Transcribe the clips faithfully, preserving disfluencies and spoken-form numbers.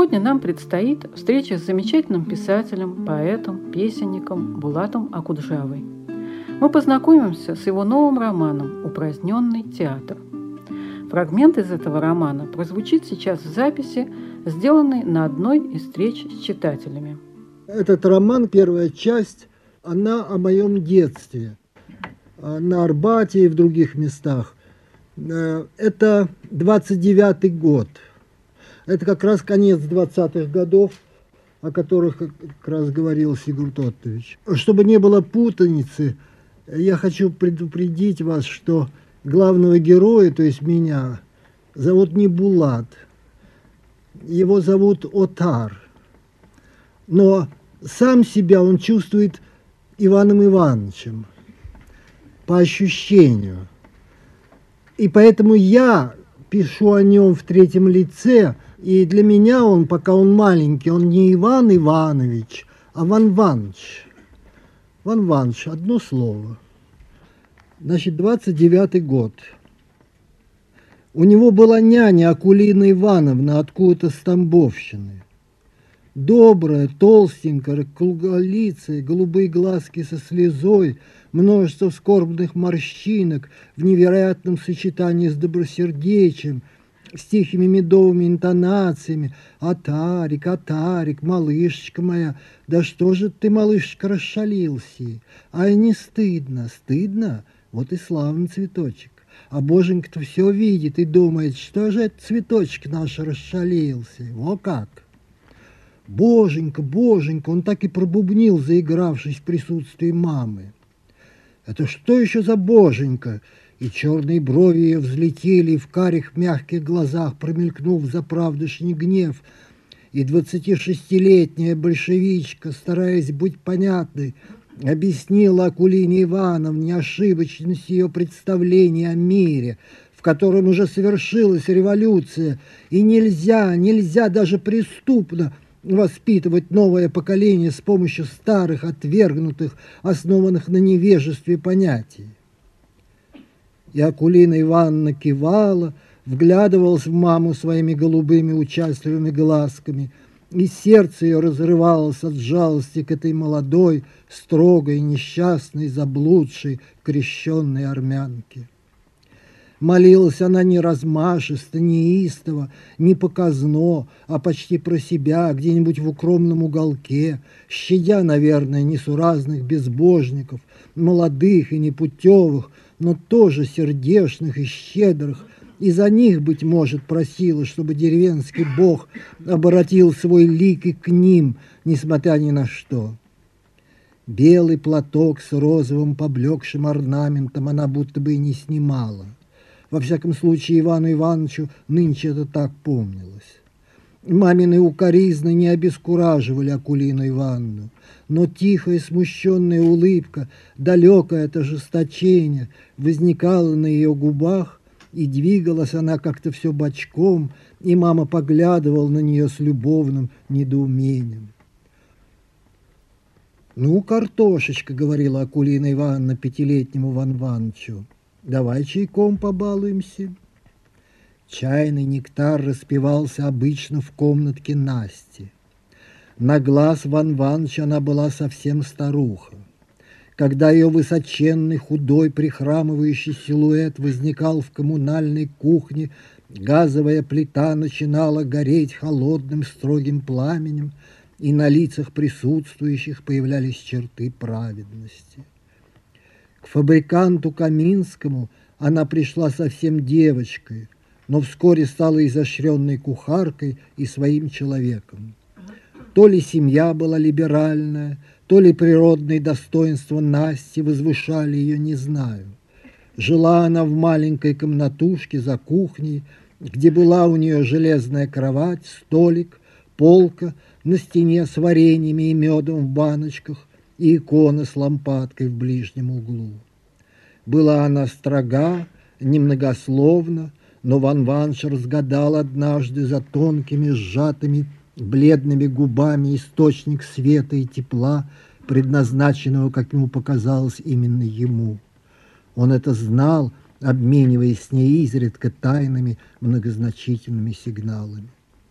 Сегодня нам предстоит встреча с замечательным писателем, поэтом, песенником Булатом Акуджавой. Мы познакомимся с его новым романом «Упраздненный театр». Фрагмент из этого романа прозвучит сейчас в записи, сделанной на одной из встреч с читателями. Этот роман, первая часть, она о моем детстве, на Арбате и в других местах. Это двадцать девятый год. Это как раз конец двадцатых годов, о которых как раз говорил Сигурд Оттович. Чтобы не было путаницы, я хочу предупредить вас, что главного героя, то есть меня, зовут не Булат, его зовут Отар. Но сам себя он чувствует Иваном Ивановичем, по ощущению. И поэтому я пишу о нем в третьем лице, и для меня он, пока он маленький, он не Иван Иванович, а Ван Ваныч. Ван Ваныч, одно слово. Значит, двадцать девятый год. У него была няня Акулина Ивановна откуда-то с Тамбовщины. Добрая, толстенькая, круглолицая, голубые глазки со слезой, множество скорбных морщинок в невероятном сочетании с добросердечием, с тихими медовыми интонациями. «Атарик, Атарик, малышечка моя, да что же ты, малышечка, расшалился? Ай, не стыдно, стыдно? Вот и славный цветочек. А боженька-то все видит и думает, что же этот цветочек наш расшалился? Во как!» «Боженька, боженька!» Он так и пробубнил, заигравшись в присутствии мамы. «Это что еще за боженька?» И черные брови ее взлетели, и в карих мягких глазах промелькнув заправдышний гнев. И двадцатишестилетняя большевичка, стараясь быть понятной, объяснила Акулине Ивановне ошибочность ее представления о мире, в котором уже совершилась революция, и нельзя, нельзя даже преступно воспитывать новое поколение с помощью старых, отвергнутых, основанных на невежестве понятий. И Акулина Ивановна кивала, вглядывалась в маму своими голубыми участливыми глазками, и сердце ее разрывалось от жалости к этой молодой, строгой, несчастной, заблудшей, крещенной армянке. Молилась она не размашисто, не истово, не показно, а почти про себя, где-нибудь в укромном уголке, щадя, наверное, несуразных безбожников, молодых и непутевых, но тоже сердечных и щедрых, и за них, быть может, просила, чтобы деревенский бог обратил свой лик и к ним, несмотря ни на что. Белый платок с розовым поблекшим орнаментом она будто бы и не снимала. Во всяком случае, Ивану Ивановичу нынче это так помнилось. Мамины укоризны не обескураживали Акулину Ивановну, но тихая смущенная улыбка, далекое от ожесточения, возникала на ее губах, и двигалась она как-то все бочком, и мама поглядывала на нее с любовным недоумением. «Ну, картошечка, — говорила Акулина Ивановна пятилетнему Ван Ванычу, — давай чайком побалуемся». Чайный нектар распивался обычно в комнатке Насти. На глаз Ван Ваныча она была совсем старуха. Когда ее высоченный, худой, прихрамывающий силуэт возникал в коммунальной кухне, газовая плита начинала гореть холодным строгим пламенем, и на лицах присутствующих появлялись черты праведности. К фабриканту Каминскому она пришла совсем девочкой, но вскоре стала изощренной кухаркой и своим человеком. То ли семья была либеральная, то ли природные достоинства Насти возвышали ее, не знаю. Жила она в маленькой комнатушке за кухней, где была у нее железная кровать, столик, полка, на стене с вареньями и медом в баночках и икона с лампадкой в ближнем углу. Была она строга, немногословна, но Ван Ваныч разгадал однажды за тонкими, сжатыми, бледными губами источник света и тепла, предназначенного, как ему показалось, именно ему. Он это знал, обмениваясь с ней изредка тайными, многозначительными сигналами.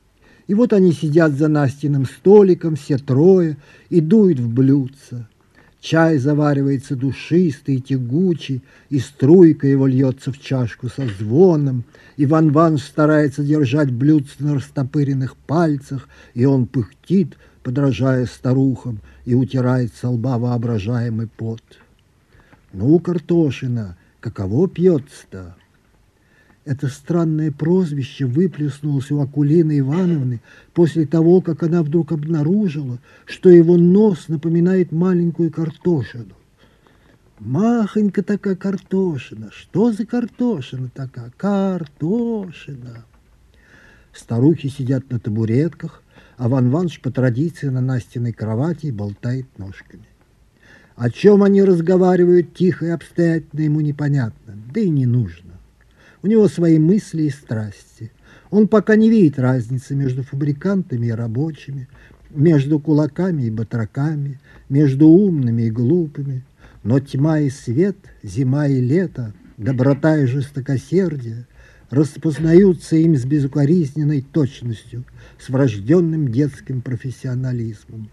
И вот они сидят за Настиным столиком, все трое, и дуют в блюдце. Чай заваривается душистый и тягучий, и струйка его льется в чашку со звоном. Иван Иванович старается держать блюдце на растопыренных пальцах, и он пыхтит, подражая старухам, и утирает со лба воображаемый пот. «Ну, Картошина, каково пьется-то?» Это странное прозвище выплеснулось у Акулины Ивановны после того, как она вдруг обнаружила, что его нос напоминает маленькую картошину. Махонька такая картошина. Что за картошина такая? Картошина. Старухи сидят на табуретках, а Иван Иванович по традиции на Настиной кровати и болтает ножками. О чем они разговаривают тихо и обстоятельно, ему непонятно, да и не нужно. У него свои мысли и страсти. Он пока не видит разницы между фабрикантами и рабочими, между кулаками и батраками, между умными и глупыми. Но тьма и свет, зима и лето, доброта и жестокосердие распознаются им с безукоризненной точностью, с врожденным детским профессионализмом.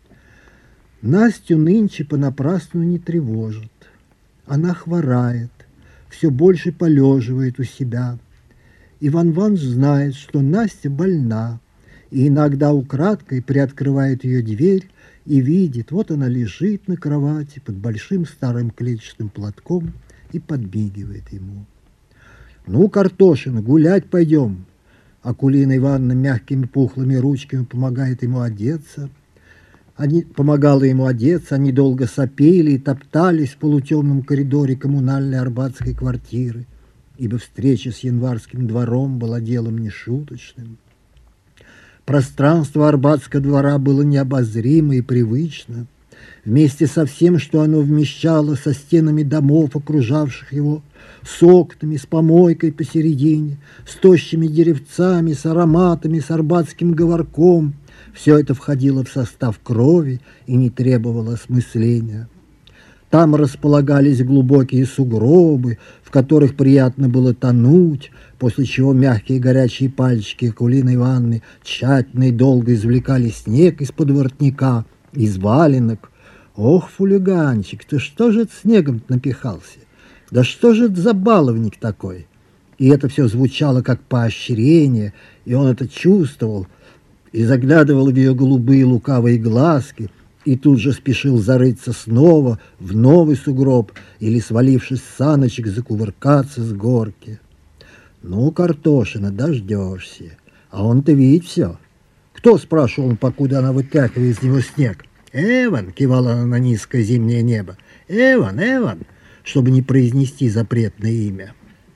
Настю нынче понапрасну не тревожит. Она хворает, все больше полеживает у себя. Иван Иванович знает, что Настя больна, и иногда украдкой приоткрывает ее дверь и видит, вот она лежит на кровати под большим старым клетчатым платком и подмигивает ему. «Ну, Картошина, гулять пойдем!» Акулина Ивановна мягкими пухлыми ручками помогает ему одеться. Они, помогала ему одеться, они долго сопели и топтались в полутемном коридоре коммунальной арбатской квартиры, ибо встреча с январским двором была делом нешуточным. Пространство Арбатского двора было необозримо и привычно, вместе со всем, что оно вмещало, со стенами домов, окружавших его, с окнами, с помойкой посередине, с тощими деревцами, с ароматами, с арбатским говорком. Все это входило в состав крови и не требовало осмысления. Там располагались глубокие сугробы, в которых приятно было тонуть, после чего мягкие горячие пальчики Акулины Ивановны тщательно и долго извлекали снег из-под воротника, из валенок. «Ох, фулиганчик, ты что же снегом напихался? Да что же это за баловник такой?» И это все звучало как поощрение, и он это чувствовал, и заглядывал в ее голубые лукавые глазки, и тут же спешил зарыться снова в новый сугроб или, свалившись с саночек, закувыркаться с горки. «Ну, Картошина, дождешься. А он-то видит все». «Кто?» — спрашивал он, покуда она вытряхивает из него снег. «Эван!» — кивала она на низкое зимнее небо. «Эван, Эван!» чтобы не произнести запретное имя.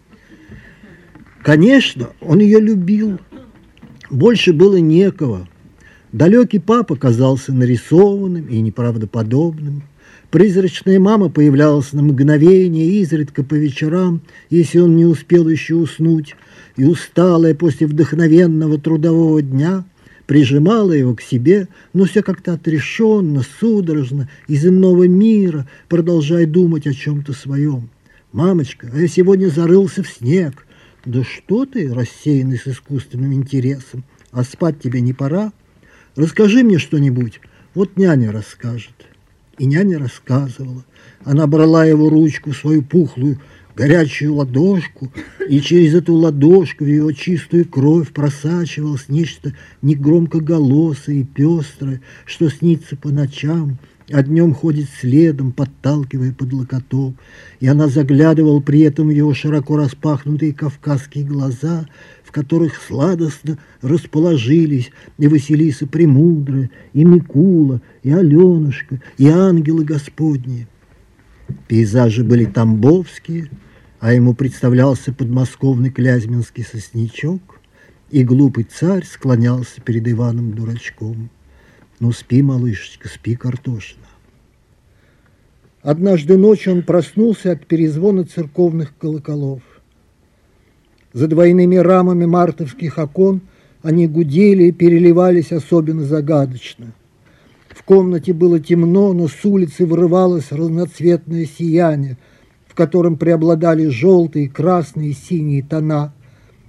Конечно, он ее любил. Больше было некого. Далекий папа казался нарисованным и неправдоподобным. Призрачная мама появлялась на мгновение, изредка по вечерам, если он не успел еще уснуть, и усталая после вдохновенного трудового дня прижимала его к себе, но все как-то отрешенно, судорожно, из иного мира, продолжая думать о чем-то своем. «Мамочка, а я сегодня зарылся в снег». «Да что ты, рассеянный с искусственным интересом, а спать тебе не пора? Расскажи мне что-нибудь, вот няня расскажет». И няня рассказывала. Она брала его ручку, свою пухлую, горячую ладошку, и через эту ладошку в его чистую кровь просачивалось нечто негромкоголосое и пестрое, что снится по ночам, а днем ходит следом, подталкивая под локоток. И она заглядывала при этом в его широко распахнутые кавказские глаза, в которых сладостно расположились и Василиса Премудрая, и Микула, и Аленушка, и ангелы Господни. Пейзажи были тамбовские, а ему представлялся подмосковный клязьминский сосничок, и глупый царь склонялся перед Иваном-дурачком. «Ну, спи, малышечка, спи, Картошина». Однажды ночью он проснулся от перезвона церковных колоколов. За двойными рамами мартовских окон они гудели и переливались особенно загадочно. В комнате было темно, но с улицы вырывалось разноцветное сияние, в котором преобладали желтые, красные и синие тона.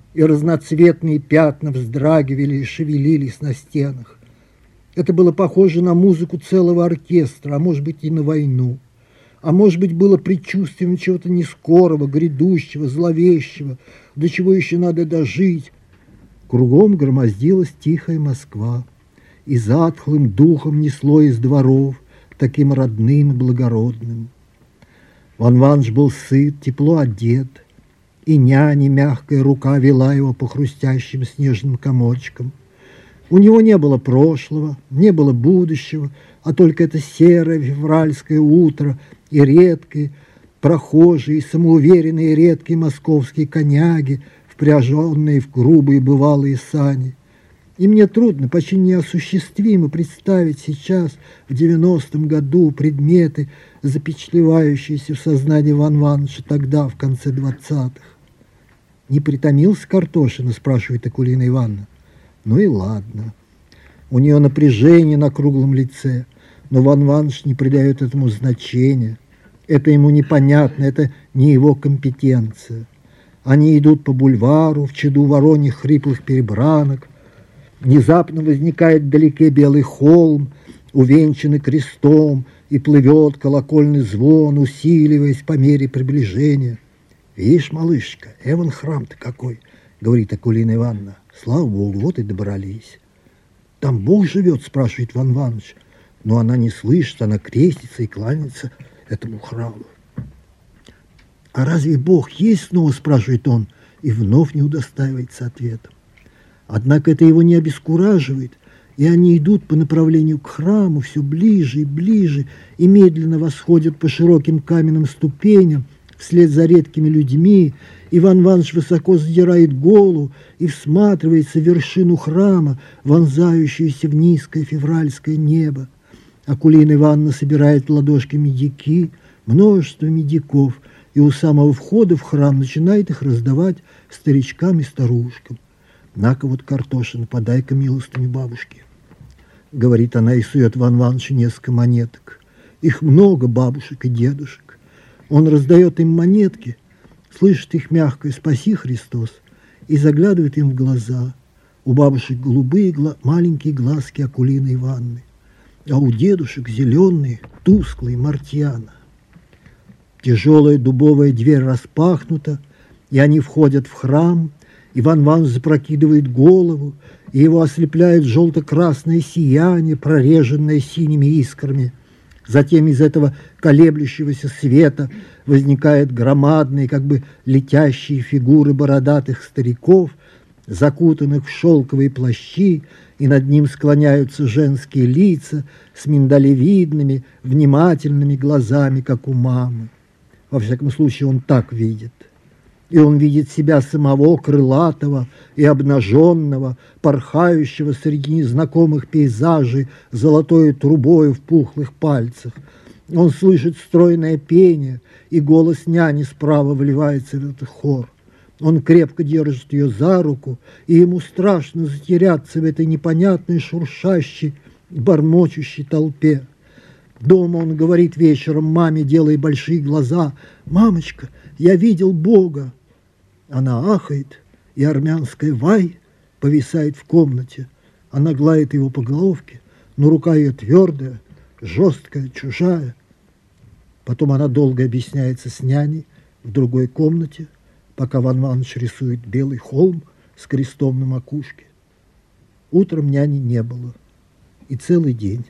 и разноцветные пятна вздрагивали и шевелились на стенах. Это было похоже на музыку целого оркестра, а может быть и на войну. А может быть, было предчувствием чего-то нескорого, грядущего, зловещего, до чего еще надо дожить. Кругом громоздилась тихая Москва, и затхлым духом несло из дворов, таким родным и благородным. Ван Ванш был сыт, тепло одет, и няня мягкая рука вела его по хрустящим снежным комочкам. У него не было прошлого, не было будущего, а только это серое февральское утро и редкие, прохожие, самоуверенные редкие московские коняги, впряженные в грубые бывалые сани. И мне трудно, почти неосуществимо представить сейчас, в девяностом году, предметы, запечатлевающиеся в сознании Ван Ванша тогда, в конце двадцатых. «Не притомился Картошина?» – спрашивает Акулина Ивановна. Ну и ладно. У нее напряжение на круглом лице, но Ван Ванш не придает этому значения. Это ему непонятно, это не его компетенция. Они идут по бульвару в чаду вороньих хриплых перебранок. Внезапно возникает вдалеке белый холм, увенчанный крестом, и плывет колокольный звон, усиливаясь по мере приближения. «Видишь, малышка, эван храм-то какой!» — говорит Акулина Ивановна. «Слава Богу, вот и добрались». «Там Бог живет?» — спрашивает Ван Ваныч. Но она не слышит, она крестится и кланяется этому храму. «А разве Бог есть снова?» — спрашивает он, и вновь не удостаивается ответом. Однако это его не обескураживает, и они идут по направлению к храму все ближе и ближе, и медленно восходят по широким каменным ступеням вслед за редкими людьми. Иван Иванович высоко задирает голову и всматривается в вершину храма, вонзающуюся в низкое февральское небо. Акулина Ивановна собирает в ладошки медики, множество медиков, и у самого входа в храм начинает их раздавать старичкам и старушкам. «На-ка вот, Картошина, подай-ка милостыню бабушке», — говорит она и сует Ван Ванычу несколько монеток. Их много, бабушек и дедушек. Он раздает им монетки, слышит их мягкое «Спаси, Христос» и заглядывает им в глаза. У бабушек голубые гла- маленькие глазки Акулины Ивановны, а у дедушек зеленые, тусклые мартьяна. Тяжелая дубовая дверь распахнута, и они входят в храм. Иван Иванович запрокидывает голову, и его ослепляет желто-красное сияние, прореженное синими искрами. Затем из этого колеблющегося света возникают громадные, как бы летящие фигуры бородатых стариков, закутанных в шелковые плащи, и над ним склоняются женские лица с миндалевидными, внимательными глазами, как у мамы. Во всяком случае, он так видит. И он видит себя самого крылатого и обнаженного, порхающего среди незнакомых пейзажей золотой трубой в пухлых пальцах. Он слышит стройное пение, и голос няни справа вливается в этот хор. Он крепко держит ее за руку, и ему страшно затеряться в этой непонятной, шуршащей, бормочущей толпе. Дома он говорит вечером маме, делая большие глаза: «Мамочка, я видел Бога». Она ахает, и армянская «вай» повисает в комнате. Она гладит его по головке, но рука ее твердая, жесткая, чужая. Потом она долго объясняется с няней в другой комнате, пока Ван Иванович рисует белый холм с крестом на макушке. Утром няни не было, и целый день.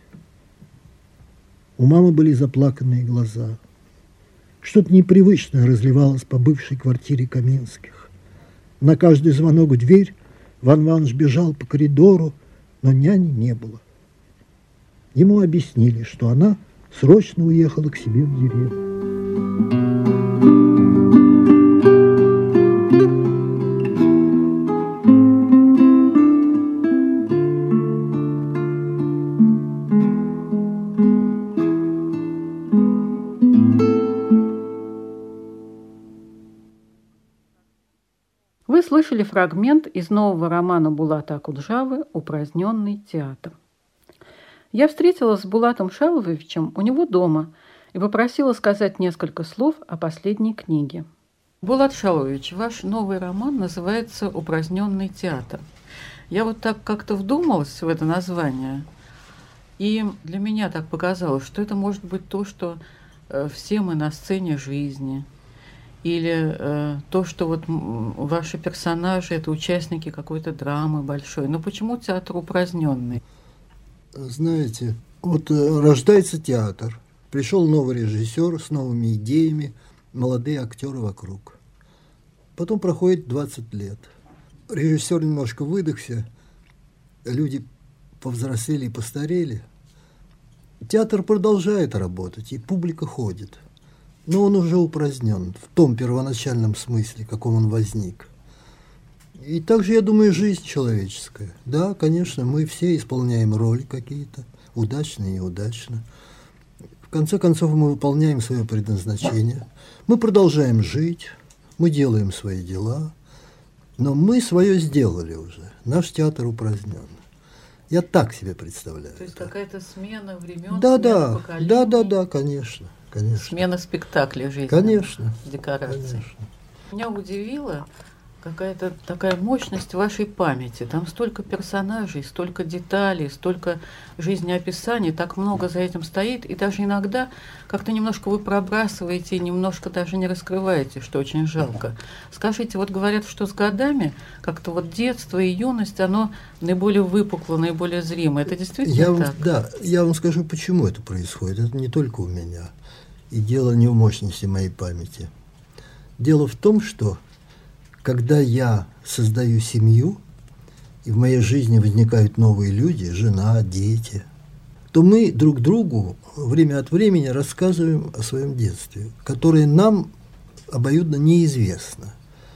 У мамы были заплаканные глаза. Что-то непривычное разливалось по бывшей квартире Каминских. На каждый звонок в дверь Ван Иванович бежал по коридору, но няни не было. Ему объяснили, что она срочно уехала к себе в деревню. Вы слышали фрагмент из нового романа Булата Акуджавы «Упраздненный театр». Я встретилась с Булатом Шаловичем у него дома и попросила сказать несколько слов о последней книге. Булат Шалович, ваш новый роман называется «Упраздненный театр». Я вот так как-то вдумалась в это название, и для меня так показалось, что это может быть то, что э, все мы на сцене жизни, или э, то, что вот ваши персонажи – это участники какой-то драмы большой. Но почему театр упраздненный? Знаете, вот э, рождается театр, пришел новый режиссер с новыми идеями, молодые актеры вокруг. Потом проходит двадцать лет. Режиссер немножко выдохся, люди повзрослели и постарели. Театр продолжает работать, и публика ходит. Но он уже упразднен в том первоначальном смысле, в каком он возник. И также, я думаю, жизнь человеческая. Да, конечно, мы все исполняем роли какие-то, удачно и неудачно. В конце концов, мы выполняем свое предназначение. Мы продолжаем жить, мы делаем свои дела, но мы свое сделали уже. Наш театр упразднен. Я так себе представляю. То есть какая-то смена времен, да, смена да, поколений? Да, да, да, конечно. Конечно. Смена спектакля жизни. Конечно. Декораций. Конечно. Меня удивила какая-то такая мощность вашей памяти. Там столько персонажей, столько деталей, столько жизнеописаний, так много за этим стоит. И даже иногда как-то немножко вы пробрасываете и немножко даже не раскрываете, что очень жалко. Скажите, вот говорят, что с годами как-то вот детство и юность, оно наиболее выпукло, наиболее зримо. Это действительно я вам, так? Да, я вам скажу, почему это происходит. Это не только у меня. И дело не в мощности моей памяти. Дело в том, что когда я создаю семью, и в моей жизни возникают новые люди, жена, дети, то мы друг другу время от времени рассказываем о своем детстве, которое нам обоюдно неизвестно.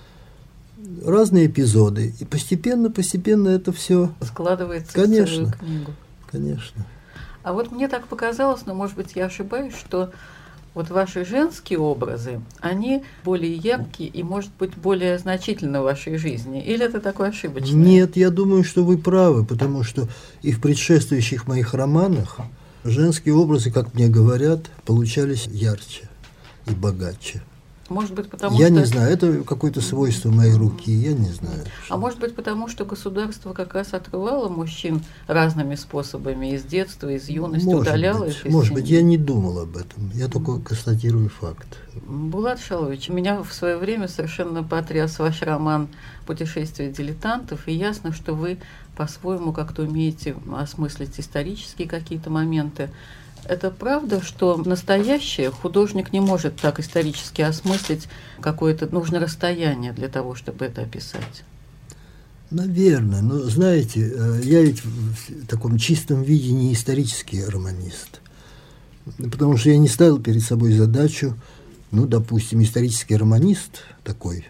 Разные эпизоды, и постепенно-постепенно это все складывается конечно, в целую книгу. Конечно. А вот мне так показалось, но, может быть, я ошибаюсь, что вот ваши женские образы, они более яркие и, может быть, более значительны в вашей жизни? Или это такое ошибочное? Нет, я думаю, что вы правы, потому что и в предшествующих моих романах женские образы, как мне говорят, получались ярче и богаче. Может быть, потому я что... не знаю, это какое-то свойство моей руки, я не знаю. А может быть, потому что государство как раз отрывало мужчин разными способами из детства, из юности, может удаляло быть, их из Может семьи. быть, я не думал об этом, я только констатирую факт. Булат Шалович, меня в свое время совершенно потряс ваш роман «Путешествие дилетантов», и ясно, что вы по-своему как-то умеете осмыслить исторические какие-то моменты. Это правда, что настоящее художник не может так исторически осмыслить, какое-то нужно расстояние для того, чтобы это описать? Наверное, но знаете, я ведь в таком чистом виде не исторический романист, потому что я не ставил перед собой задачу, ну, допустим, исторический романист такой,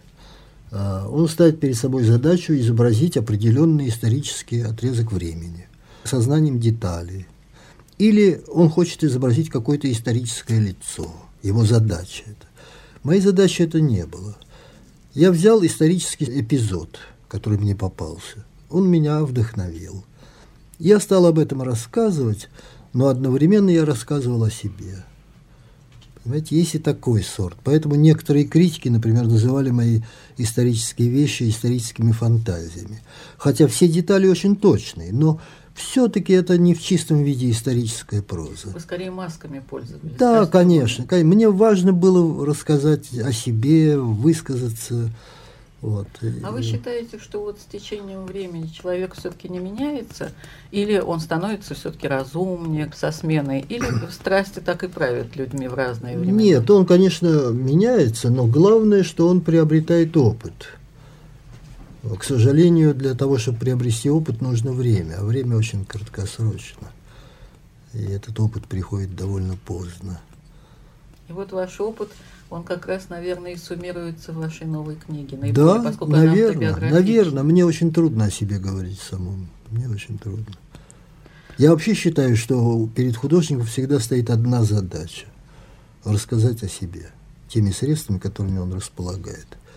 он ставит перед собой задачу изобразить определенный исторический отрезок времени, сознанием деталей. Или он хочет изобразить какое-то историческое лицо. Его задача это. Моей задачи это не было. Я взял исторический эпизод, который мне попался. Он меня вдохновил. Я стал об этом рассказывать, но одновременно я рассказывал о себе. Понимаете, есть и такой сорт. Поэтому некоторые критики, например, называли мои исторические вещи историческими фантазиями. Хотя все детали очень точные, но все-таки это не в чистом виде историческая проза. Вы скорее масками пользовались. Да, конечно, конечно. Мне важно было рассказать о себе, высказаться. Вот. А вы считаете, что вот с течением времени человек все-таки не меняется? Или он становится все-таки разумнее со сменой? Или страсти так и правят людьми в разные времена? Нет, он, конечно, меняется, но главное, что он приобретает опыт. К сожалению, для того, чтобы приобрести опыт, нужно время, а время очень краткосрочно. И этот опыт приходит довольно поздно. И вот ваш опыт, он как раз, наверное, и суммируется в вашей новой книге. Наиболее, Да, поскольку наверное, наверное. Мне очень трудно о себе говорить самому. Мне очень трудно. Я вообще считаю, что перед художником всегда стоит одна задача – рассказать о себе теми средствами, которыми он располагает.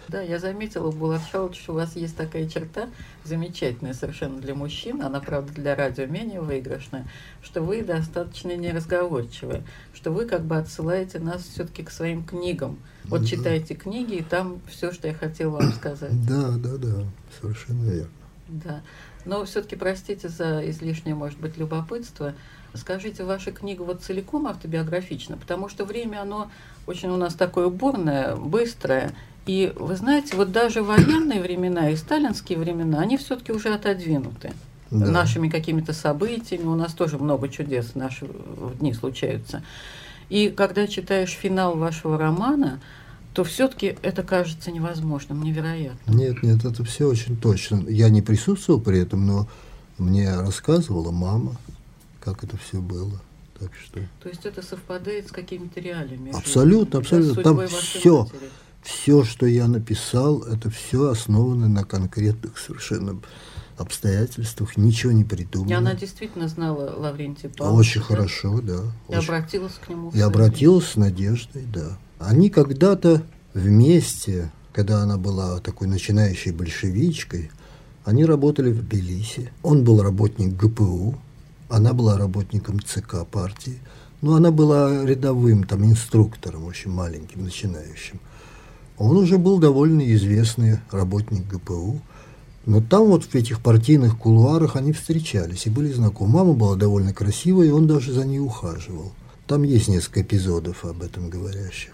Да, я заметила, Булат Шалович, что у вас есть такая черта, замечательная совершенно для мужчин, она, правда, для радио менее выигрышная, что вы достаточно неразговорчивы, что вы как бы отсылаете нас все-таки к своим книгам. Вот да. Читайте книги, и там все, что я хотела вам сказать. Да, да, да, совершенно верно. Да. Но все-таки простите за излишнее, может быть, любопытство. Скажите, ваша книга вот целиком автобиографична? Потому что время, оно очень у нас такое бурное, быстрое. И вы знаете, вот даже военные времена и сталинские времена, они все-таки уже отодвинуты. Да. Нашими какими-то событиями. У нас тоже много чудес в наши дни случаются. И когда читаешь финал вашего романа, то все-таки это кажется невозможным, невероятным. Нет, нет, это все очень точно. Я не присутствовал при этом, но мне рассказывала мама, как это все было. Так что... То есть это совпадает с какими-то реалиями? Абсолютно, жизни, абсолютно. Там все, все, что я написал, это все основано на конкретных совершенно обстоятельствах, ничего не придумано. И она действительно знала Лаврентия Павловича? Очень да? хорошо, да. И очень... обратилась к нему? И обратилась с надеждой, да. Они когда-то вместе, когда она была такой начинающей большевичкой, они работали в Тбилиси. Он был работник ГПУ, она была работником ЦК партии. Ну, она была рядовым, там, инструктором, очень маленьким, начинающим. Он уже был довольно известный работник ГПУ. Но там вот в этих партийных кулуарах они встречались и были знакомы. Мама была довольно красивая, и он даже за ней ухаживал. Там есть несколько эпизодов об этом говорящих.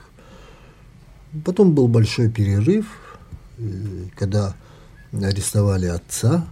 Потом был большой перерыв, когда арестовали отца,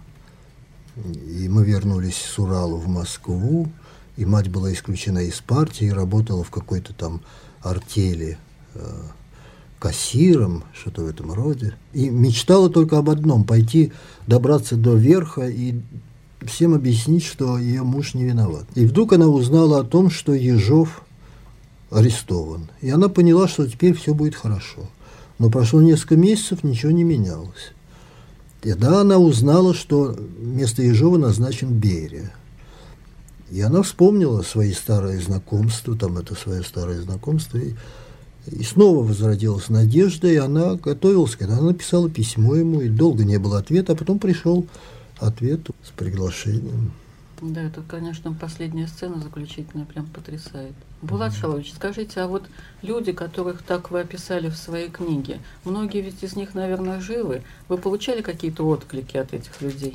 и мы вернулись с Урала в Москву, и мать была исключена из партии, работала в какой-то там артели э, кассиром, что-то в этом роде, и мечтала только об одном – пойти добраться до верха и всем объяснить, что ее муж не виноват. И вдруг она узнала о том, что Ежов арестован. И она поняла, что теперь все будет хорошо. Но прошло несколько месяцев, ничего не менялось. И тогда она узнала, что вместо Ежова назначен Берия. И она вспомнила свои старые знакомства, там это свое старое знакомство, и, и снова возродилась надежда, и она готовилась, когда она написала письмо ему, и долго не было ответа, а потом пришел ответ с приглашением. Да, это, конечно, последняя сцена заключительная прям потрясает. Булат Шалович, скажите, а вот люди, которых так вы описали в своей книге, многие ведь из них, наверное, живы. Вы получали какие-то отклики от этих людей?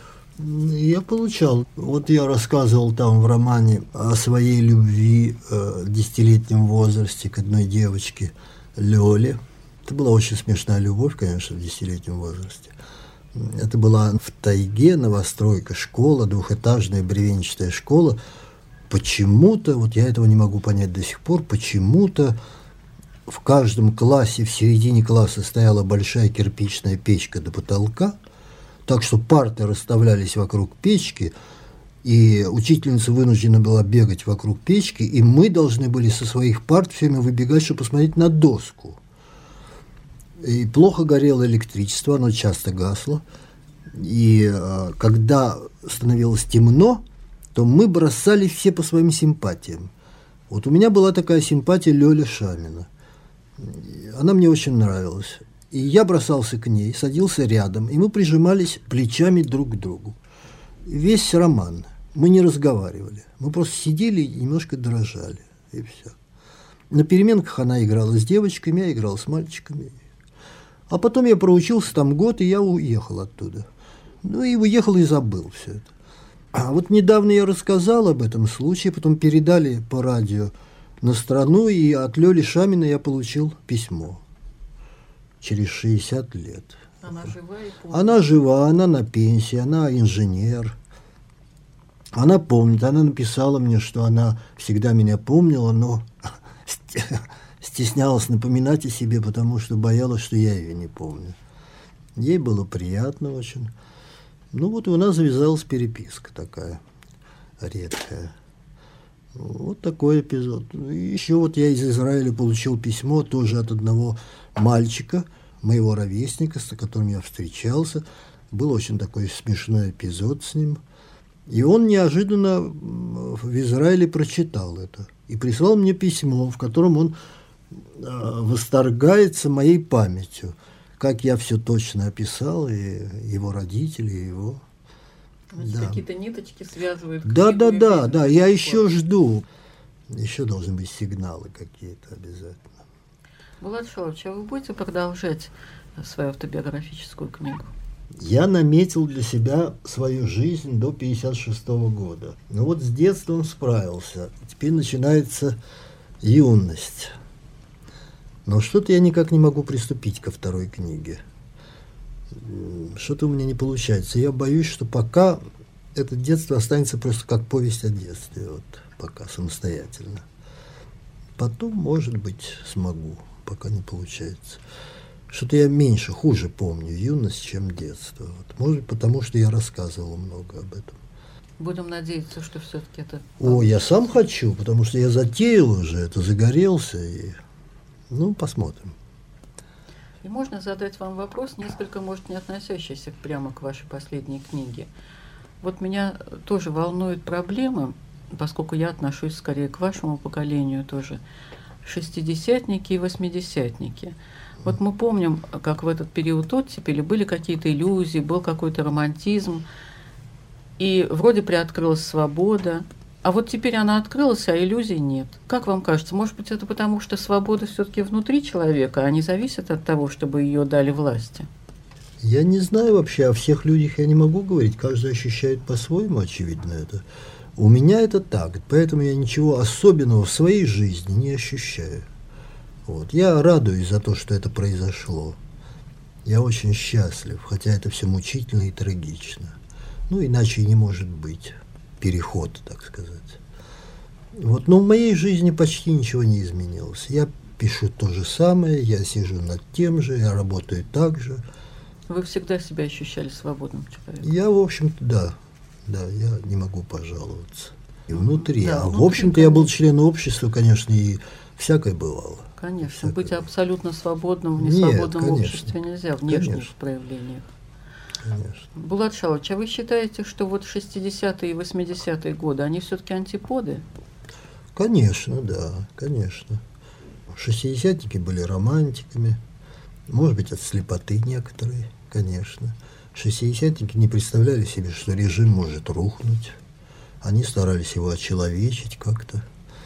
Я получал. Вот я рассказывал там в романе о своей любви э, в десятилетнем возрасте к одной девочке, Лёле. Это была очень смешная любовь, конечно, в десятилетнем возрасте. Это была в тайге новостройка, школа, двухэтажная бревенчатая школа. Почему-то, вот я этого не могу понять до сих пор, почему-то в каждом классе, в середине класса стояла большая кирпичная печка до потолка, так что парты расставлялись вокруг печки, и учительница вынуждена была бегать вокруг печки, и мы должны были со своих парт все время выбегать, чтобы посмотреть на доску. И плохо горело электричество, оно часто гасло. И э, когда становилось темно, то мы бросались все по своим симпатиям. Вот у меня была такая симпатия Лёля Шамина. Она мне очень нравилась. И я бросался к ней, садился рядом, и мы прижимались плечами друг к другу. Весь роман. Мы не разговаривали. Мы просто сидели и немножко дрожали. И все. На переменках она играла с девочками, я играл с мальчиками. А потом я проучился там год, и я уехал оттуда. Ну и уехал и забыл все это. А вот недавно я рассказал об этом случае, потом передали по радио на страну, и от Лёли Шамина я получил письмо. Через шестьдесят лет. Она жива и помнит? Она жива, она на пенсии, она инженер. Она помнит, она написала мне, что она всегда меня помнила, но стеснялась напоминать о себе, потому что боялась, что я ее не помню. Ей было приятно очень. Ну вот и у нас завязалась переписка такая редкая. Вот такой эпизод. Еще вот я из Израиля получил письмо тоже от одного мальчика, моего ровесника, с которым я встречался. Был очень такой смешной эпизод с ним. И он неожиданно в Израиле прочитал это. И прислал мне письмо, в котором он восторгается моей памятью. как я все точно описал, и его родители, и его... Значит, Да. какие-то ниточки связывают. Да, книгу да, и да, жизнь да, до я сих еще пор. жду. Еще должны быть сигналы какие-то обязательно. Булат Шалович, а вы будете продолжать свою автобиографическую книгу? Я наметил для себя свою жизнь до пятьдесят шестого года. Ну вот с детством справился. Теперь начинается юность. Но что-то я никак не могу приступить ко второй книге. М, Что-то у меня не получается. Я боюсь, что пока это детство останется просто как повесть о детстве. Вот, пока самостоятельно. Потом, может быть, смогу. Пока не получается. Что-то я меньше, хуже помню юность, чем детство. Вот. Может быть, потому что я рассказывал много об этом. Будем надеяться, что все-таки это... О, я сам хочу, потому что я затеял уже это, загорелся. И... Ну, посмотрим. И можно задать вам вопрос, несколько, может, не относящийся прямо к вашей последней книге. Вот меня тоже волнуют проблемы, поскольку я отношусь скорее к вашему поколению тоже, шестидесятники и восьмидесятники. Вот мы помним, как в этот период оттепели были какие-то иллюзии, был какой-то романтизм, и вроде приоткрылась свобода, а вот теперь она открылась, а иллюзий нет. Как вам кажется, может быть, это потому, что свобода все-таки внутри человека, а не зависит от того, чтобы ее дали власти? Я не знаю вообще, о всех людях я не могу говорить, каждый ощущает по-своему, очевидно, это. У меня это так, поэтому я ничего особенного в своей жизни не ощущаю. Вот. Я радуюсь за то, что это произошло. Я очень счастлив, хотя это все мучительно и трагично. Ну, иначе и не может быть. Переход, так сказать. Вот. Но в моей жизни почти ничего не изменилось. Я пишу то же самое, я сижу над тем же, я работаю так же. Вы всегда себя ощущали свободным человеком? Я, в общем-то, да. Да, я не могу пожаловаться. И внутри. Да, а внутри, в общем-то, я был конечно. членом общества, конечно, и всякое бывало. Конечно, Всякое быть бывало. абсолютно свободным в Нет, несвободном конечно. обществе нельзя, в внешних Конечно. проявлениях. Конечно. Булат Шалович, а вы считаете, что вот шестидесятые и восьмидесятые годы, они все-таки антиподы? Конечно, да, конечно. Шестидесятники были романтиками, может быть, от слепоты некоторые, конечно. Шестидесятники не представляли себе, что режим может рухнуть. Они старались его очеловечить как-то,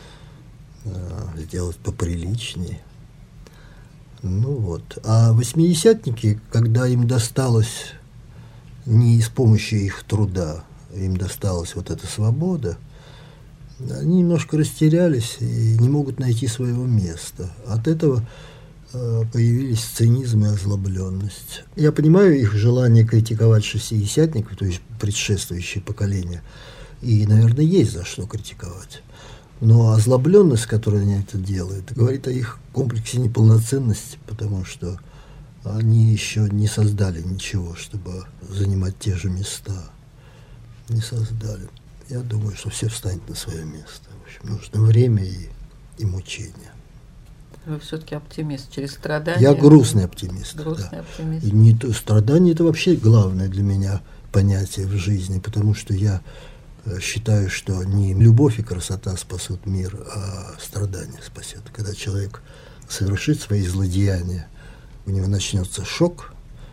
сделать поприличнее. Ну вот. А восьмидесятники, когда им досталось не с помощью их труда, им досталась вот эта свобода, они немножко растерялись и не могут найти своего места. От этого э, появились цинизм и озлобленность. Я понимаю их желание критиковать шестидесятников, то есть предшествующее поколение, и, наверное, есть за что критиковать. Но озлобленность, с которой они это делают, говорит о их комплексе неполноценности, потому что они еще не создали ничего, чтобы занимать те же места. Не создали. Я думаю, что все встанет на свое место. В общем, нужно время и, и мучение. Вы все-таки оптимист через страдания? Я грустный оптимист. Грустный да. оптимист. И не то, страдание – это вообще главное для меня понятие в жизни, потому что я считаю, что не любовь и красота спасут мир, а страдание спасет. Когда человек совершит свои злодеяния, у него начнется шок,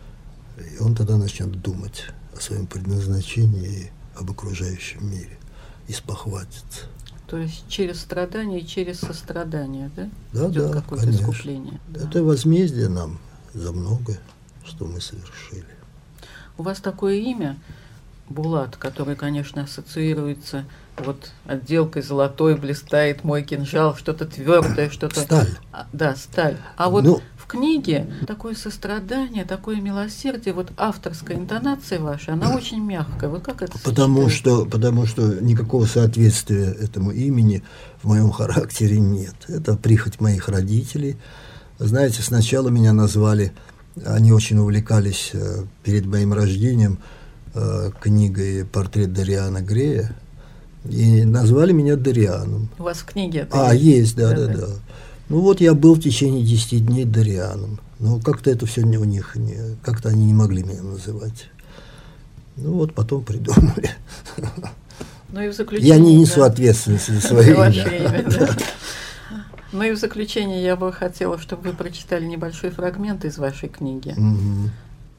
и он тогда начнет думать о своем предназначении и об окружающем мире, и спохватится. То есть через страдания и через сострадание, да? Да, Идет да, какое-то конечно. искупление. Да. Это возмездие нам за многое, что мы совершили. У вас такое имя, Булат, который, конечно, ассоциируется вот отделкой золотой, блистает мой кинжал, что-то твердое, что-то... Сталь. А, да, сталь. А вот Ну, в книге такое сострадание, такое милосердие, вот авторская интонация ваша, она очень мягкая. Вот как это Потому сочетается? что, потому что никакого соответствия этому имени в моем характере нет. Это прихоть моих родителей. Знаете, сначала меня назвали, они очень увлекались э, перед моим рождением э, книгой «Портрет Дориана Грея», и назвали меня Дорианом. У вас в книге это А, есть, да, да, Да, да, да. Ну вот я был в течение десяти дней Дорианом. Но как-то это все не у них, не, как-то они не могли меня называть. Ну вот потом придумали. Ну и в заключение... Я не несу да, ответственности за за свое ваше имя. имя, да. Ну и в заключение я бы хотела, чтобы вы прочитали небольшой фрагмент из вашей книги. Угу.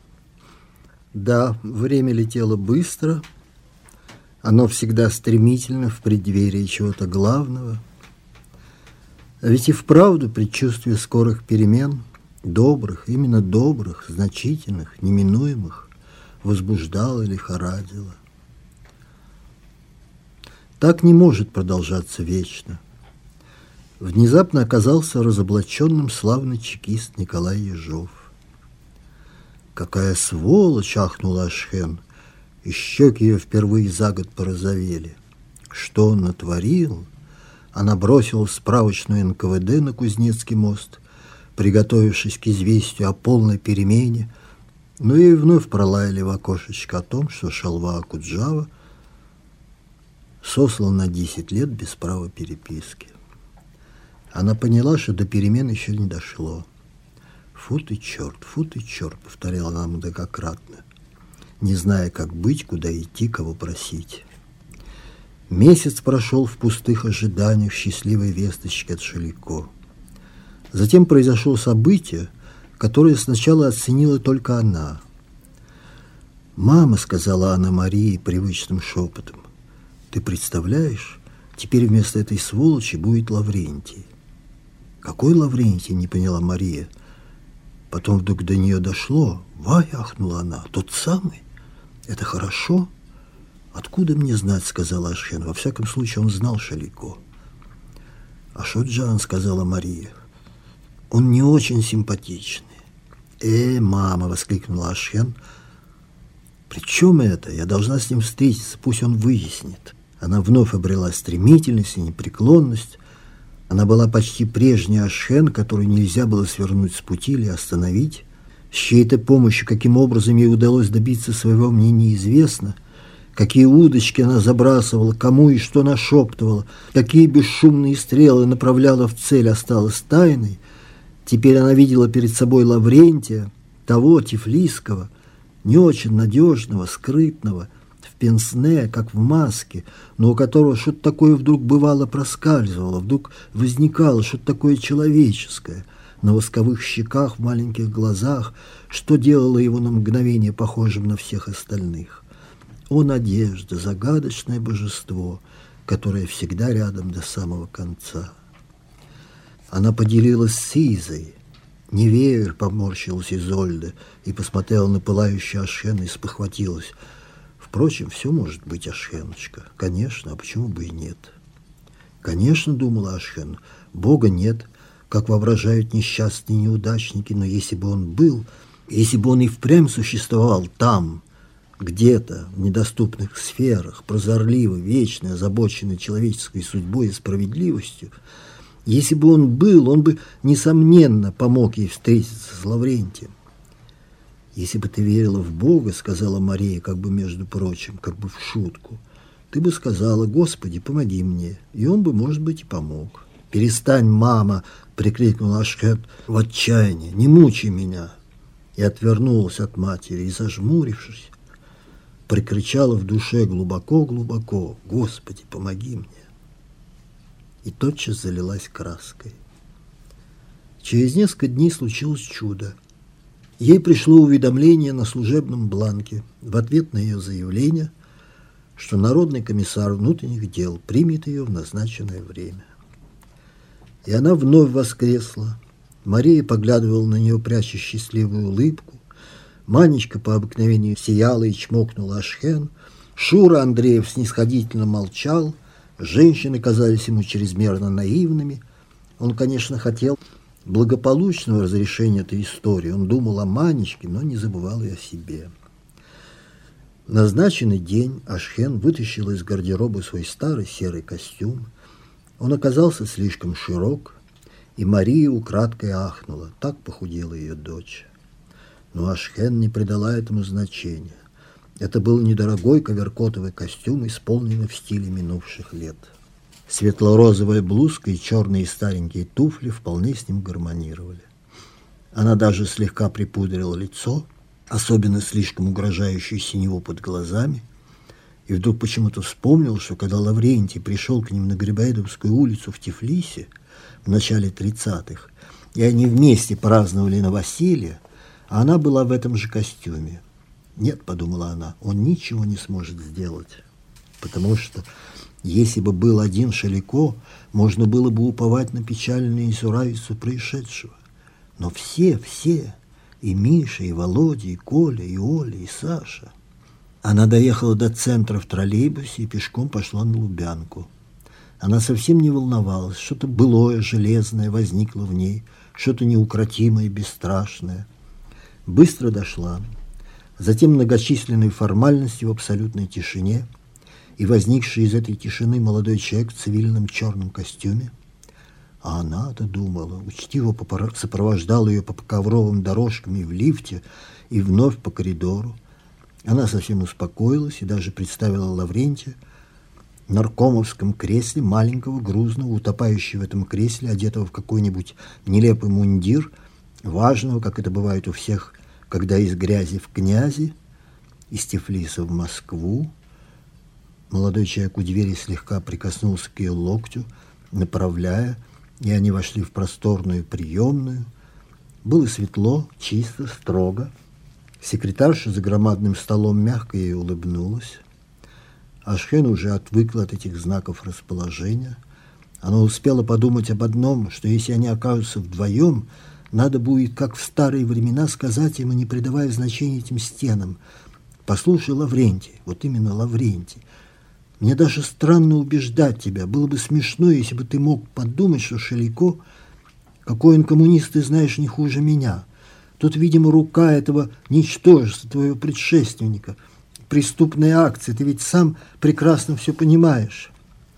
Да, время летело быстро. Оно всегда стремительно в преддверии чего-то главного. А ведь и вправду предчувствие скорых перемен, добрых, именно добрых, значительных, неминуемых, возбуждало и лихорадило. Так не может продолжаться вечно. Внезапно оказался разоблаченным славный чекист Николай Ежов. «Какая сволочь!» — ахнула Ашхен, и щеки ее впервые за год порозовели. Что он натворил? Она бросила в справочную эн ка вэ дэ на Кузнецкий мост, приготовившись к известию о полной перемене, но ей вновь пролаяли в окошечко о том, что Шалва Акуджава сослан на десять лет без права переписки. Она поняла, что до перемен еще не дошло. «Фу ты, черт, фу ты, черт!» — повторяла она многократно, не зная, как быть, куда идти, кого просить. Месяц прошел в пустых ожиданиях счастливой весточки от Шалико. Затем произошло событие, которое сначала оценила только она. «Мама», — сказала Анна Марии привычным шепотом, — «ты представляешь, теперь вместо этой сволочи будет Лаврентий». «Какой Лаврентий?» — не поняла Мария. Потом вдруг до нее дошло. «Вай!» — ахнула она. «Тот самый? Это хорошо?» «Откуда мне знать?» — сказала Ашхен. «Во всяком случае, он знал Шалико». «А Шоджан?» — сказала Мария. «Он не очень симпатичный». «Э, мама!» — воскликнула Ашхен. «При чем это? Я должна с ним встретиться, пусть он выяснит». Она вновь обрела стремительность и непреклонность. Она была почти прежней Ашхен, которую нельзя было свернуть с пути или остановить. С чьей-то помощью, каким образом ей удалось добиться своего, мне неизвестно. Какие удочки она забрасывала, кому и что нашептывала, какие бесшумные стрелы направляла в цель, осталось тайной. Теперь она видела перед собой Лаврентия, того тифлисского, не очень надежного, скрытного, в пенсне, как в маске, но у которого что-то такое вдруг бывало проскальзывало, вдруг возникало что-то такое человеческое, на восковых щеках, в маленьких глазах, что делало его на мгновение похожим на всех остальных. О, надежда, загадочное божество, которое всегда рядом до самого конца. Она поделилась с Изой. «Не верю», — поморщилась Изольда и посмотрела на пылающую Ашхен и спохватилась. «Впрочем, все может быть, Ашхеночка. Конечно, а почему бы и нет?» «Конечно, — думала Ашхен, — Бога нет, как воображают несчастные неудачники, но если бы он был, если бы он и впрямь существовал там, где-то в недоступных сферах, прозорливо, вечно озабоченный человеческой судьбой и справедливостью, если бы он был, он бы, несомненно, помог ей встретиться с Лаврентием. «Если бы ты верила в Бога, — сказала Мария, как бы между прочим, как бы в шутку, — ты бы сказала: Господи, помоги мне, и он бы, может быть, и помог». «Перестань, мама!» — прикрикнула Ашхен в отчаянии. «Не мучай меня!» И отвернулась от матери, и, зажмурившись, прикричала в душе глубоко-глубоко: «Господи, помоги мне!» И тотчас залилась краской. Через несколько дней случилось чудо. Ей пришло уведомление на служебном бланке в ответ на ее заявление, что Народный комиссар внутренних дел примет ее в назначенное время. И она вновь воскресла. Мария поглядывала на нее, пряча счастливую улыбку. Манечка по обыкновению сияла и чмокнула Ашхен. Шура Андреев снисходительно молчал. Женщины казались ему чрезмерно наивными. Он, конечно, хотел благополучного разрешения этой истории. Он думал о Манечке, но не забывал и о себе. В назначенный день Ашхен вытащила из гардероба свой старый серый костюм. Он оказался слишком широк, и Мария украдкой ахнула. Так похудела ее дочь. Но Ашхен не придала этому значения. Это был недорогой коверкотовый костюм, исполненный в стиле минувших лет. Светло-розовая блузка и черные старенькие туфли вполне с ним гармонировали. Она даже слегка припудрила лицо, особенно слишком угрожающую синеву под глазами, и вдруг почему-то вспомнил, что когда Лаврентий пришел к ним на Грибоедовскую улицу в Тифлисе, в начале тридцатых, и они вместе праздновали новоселье, а она была в этом же костюме. Нет, подумала она, он ничего не сможет сделать, потому что если бы был один Шалико, можно было бы уповать на печальную несуравицу происшедшего. Но все, все, и Миша, и Володя, и Коля, и Оля, и Саша. Она доехала до центра в троллейбусе и пешком пошла на Лубянку. Она совсем не волновалась, что-то былое, железное возникло в ней, что-то неукротимое, бесстрашное. Быстро дошла. Затем многочисленные формальности в абсолютной тишине, и возникший из этой тишины молодой человек в цивильном черном костюме. А она-то думала, учтиво сопровождал ее по ковровым дорожкам и в лифте, и вновь по коридору. Она совсем успокоилась и даже представила Лаврентия в наркомовском кресле, маленького, грузного, утопающего в этом кресле, одетого в какой-нибудь нелепый мундир, важного, как это бывает у всех, когда из грязи в князи, из Тифлиса в Москву. Молодой человек у двери слегка прикоснулся к ее локтю, направляя, и они вошли в просторную приемную. Было светло, чисто, строго. Секретарша за громадным столом мягко ей улыбнулась. Ашхен уже отвыкла от этих знаков расположения. Она успела подумать об одном, что если они окажутся вдвоем, надо будет, как в старые времена, сказать ему, не придавая значения этим стенам: «Послушай, Лаврентий, вот именно Лаврентий, мне даже странно убеждать тебя. Было бы смешно, если бы ты мог подумать, что Шалико, какой он коммунист, ты знаешь не хуже меня. Тут, видимо, рука этого ничтожества, твоего предшественника, преступная акция. Ты ведь сам прекрасно все понимаешь».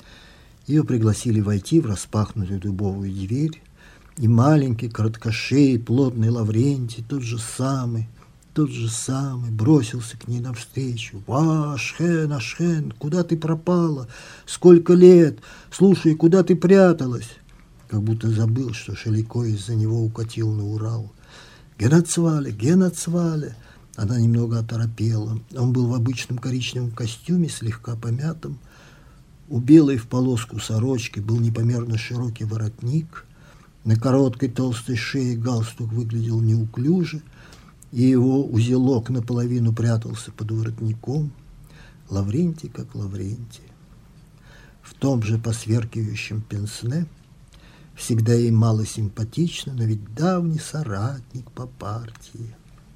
Ее пригласили войти в распахнутую дубовую дверь, и маленький, короткошеый, плотный Лаврентий, тот же самый, тот же самый, бросился к ней навстречу. «Ва, Ашхен, Ашхен, куда ты пропала? Сколько лет? Слушай, куда ты пряталась?» Как будто забыл, что Шалико из-за него укатил на Урал. «Геноцвале, Геноцвале!» Она немного оторопела. Он был в обычном коричневом костюме, слегка помятом. У белой в полоску сорочки был непомерно широкий воротник. На короткой толстой шее галстук выглядел неуклюже, и его узелок наполовину прятался под воротником. Лаврентий как Лаврентий. В том же посверкивающем пенсне, всегда ей мало симпатично, но ведь давний соратник по партии.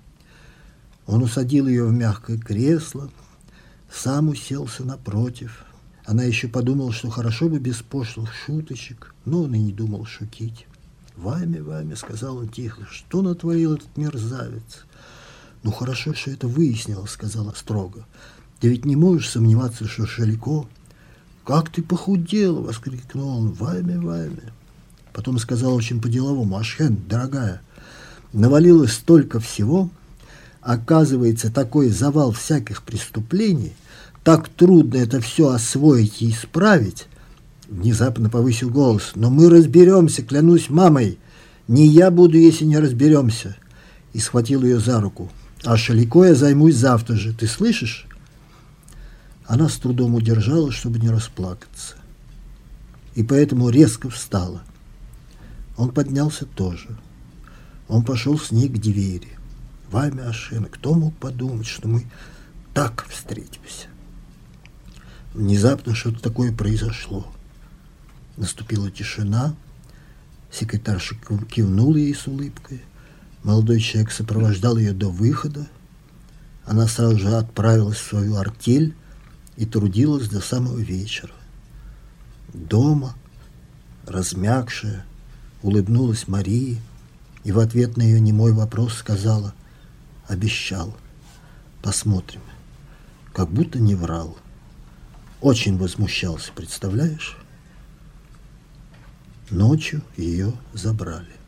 Он усадил ее в мягкое кресло, сам уселся напротив. Она еще подумала, что хорошо бы без пошлых шуточек, но он и не думал шутить. «Вами, вами», — сказал он тихо, — «что натворил этот мерзавец?» «Ну, хорошо, что это выяснилось», — сказала строго. «Ты ведь не можешь сомневаться, что Шалико...» «Как ты похудела!» — воскликнул он. «Вами, вами». Потом сказал очень по-деловому: «Ашхен, дорогая, навалилось столько всего, оказывается, такой завал всяких преступлений, так трудно это все освоить и исправить». Внезапно повысил голос: «Но мы разберемся, клянусь мамой. Не я буду, если не разберемся». И схватил ее за руку. «А Шалико я займусь завтра же, ты слышишь?» Она с трудом удержалась, чтобы не расплакаться, и поэтому резко встала. Он поднялся тоже. Он пошел с ней к двери. «Вами, Ашена, кто мог подумать, что мы так встретимся?» Внезапно что-то такое произошло. Наступила тишина. Секретарша кивнула ей с улыбкой. Молодой человек сопровождал ее до выхода. Она сразу же отправилась в свою артель и трудилась до самого вечера. Дома, размягшая, улыбнулась Марии и в ответ на ее немой вопрос сказала: «Обещал. Посмотрим». Как будто не врал. Очень возмущался, представляешь? Ночью ее забрали.